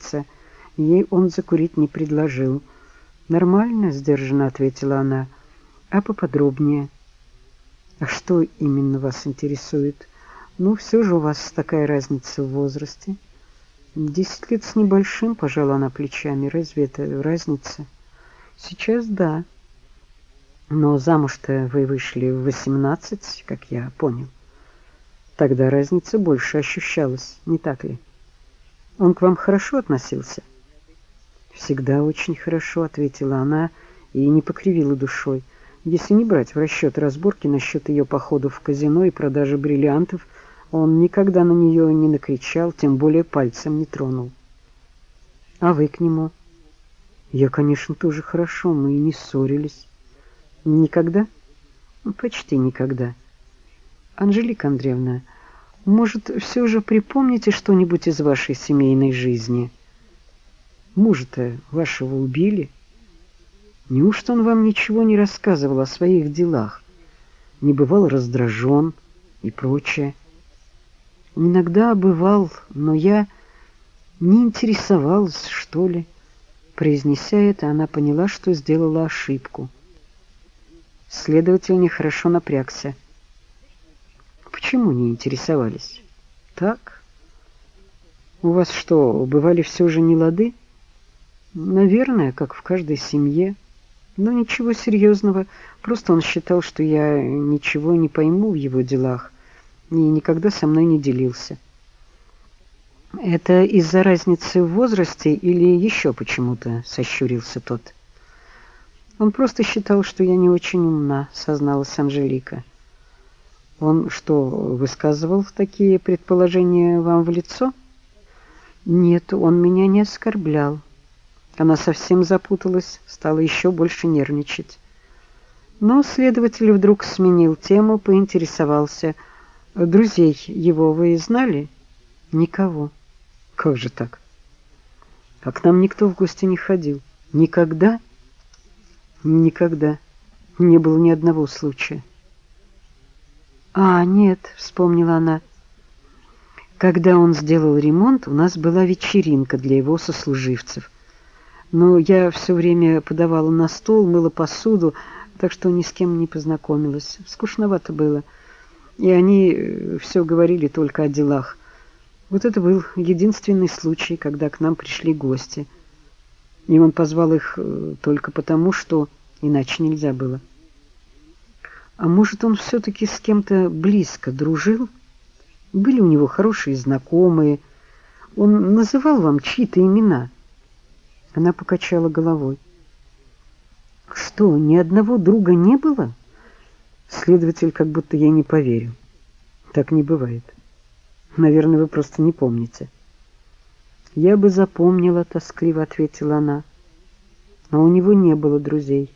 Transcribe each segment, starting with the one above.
разница. Ей он закурить не предложил. «Нормально», — сдержанно ответила она. «А поподробнее?» «А что именно вас интересует? Ну, все же у вас такая разница в возрасте». 10 лет с небольшим», — пожала она плечами. «Разве это разница?» «Сейчас да. Но замуж-то вы вышли в 18, как я понял. Тогда разница больше ощущалась, не так ли? Он к вам хорошо относился?» «Всегда очень хорошо», — ответила она и не покривила душой. Если не брать в расчет разборки насчет ее походов в казино и продажи бриллиантов, он никогда на нее не накричал, тем более пальцем не тронул. «А вы к нему?» «Я, конечно, тоже хорошо, мы и не ссорились». «Никогда?» «Почти никогда». «Анжелика Андреевна, может, все же припомните что-нибудь из вашей семейной жизни? Мужа-то вашего убили. Неужто он вам ничего не рассказывал о своих делах? Не бывал раздражен и прочее?» «Иногда бывал, но я не интересовалась, что ли». Произнеся это, она поняла, что сделала ошибку. Следователь нехорошо напрягся. «Почему не интересовались?» «Так? У вас что, бывали все же нелады?» «Наверное, как в каждой семье. Но ничего серьезного. Просто он считал, что я ничего не пойму в его делах и никогда со мной не делился». «Это из-за разницы в возрасте или еще почему-то?» — сощурился тот. «Он просто считал, что я не очень умна», — созналась Анжелика. «Он что, высказывал такие предположения вам в лицо?» «Нет, он меня не оскорблял». Она совсем запуталась, стала еще больше нервничать. Но следователь вдруг сменил тему, поинтересовался. «Друзей его вы знали?» «Никого». «Как же так? А к нам никто в гости не ходил?» «Никогда?» «Никогда. Не было ни одного случая». «А, нет», — вспомнила она. «Когда он сделал ремонт, у нас была вечеринка для его сослуживцев. Но я все время подавала на стол, мыла посуду, так что ни с кем не познакомилась. Скучновато было. И они все говорили только о делах. Вот это был единственный случай, когда к нам пришли гости. И он позвал их только потому, что иначе нельзя было». «А может, он все-таки с кем-то близко дружил? Были у него хорошие знакомые? Он называл вам чьи-то имена?» Она покачала головой. «Что, ни одного друга не было?» Следователь как будто ей не поверил. «Так не бывает. Наверное, вы просто не помните». «Я бы запомнила», — тоскливо ответила она. «Но у него не было друзей».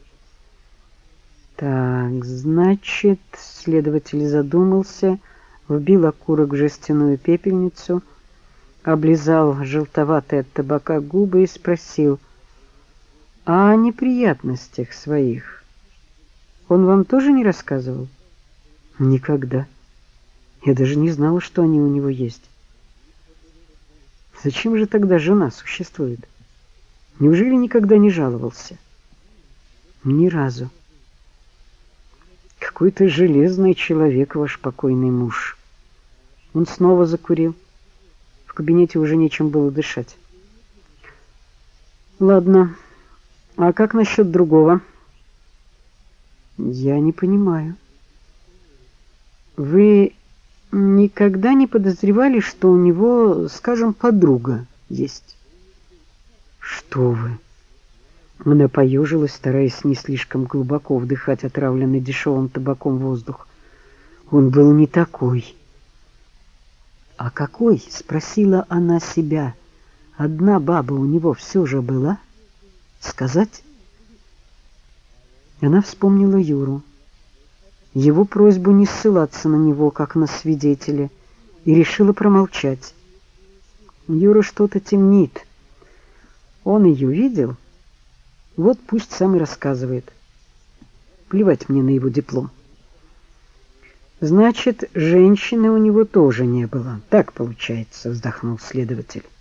«Так, значит...» — следователь задумался, вбил окурок в жестяную пепельницу, облизал желтоватые от табака губы и спросил: «А о неприятностях своих он вам тоже не рассказывал?» «Никогда. Я даже не знала, что они у него есть». «Зачем же тогда жена существует? Неужели никогда не жаловался?» «Ни разу». «Какой-то железный человек ваш покойный муж». Он снова закурил. В кабинете уже нечем было дышать. «Ладно, а как насчет другого?» «Я не понимаю». «Вы никогда не подозревали, что у него, скажем, подруга есть?» «Что вы?» Она поежилась, стараясь не слишком глубоко вдыхать отравленный дешевым табаком воздух. «Он был не такой». «А какой?» — спросила она себя. «Одна баба у него все же была? Сказать?» Она вспомнила Юру, его просьбу не ссылаться на него, как на свидетеля, и решила промолчать. Юра что-то темнит. Он ее видел? Вот пусть сам и рассказывает. Плевать мне на его диплом. «Значит, женщины у него тоже не было. Так получается», — вздохнул следователь.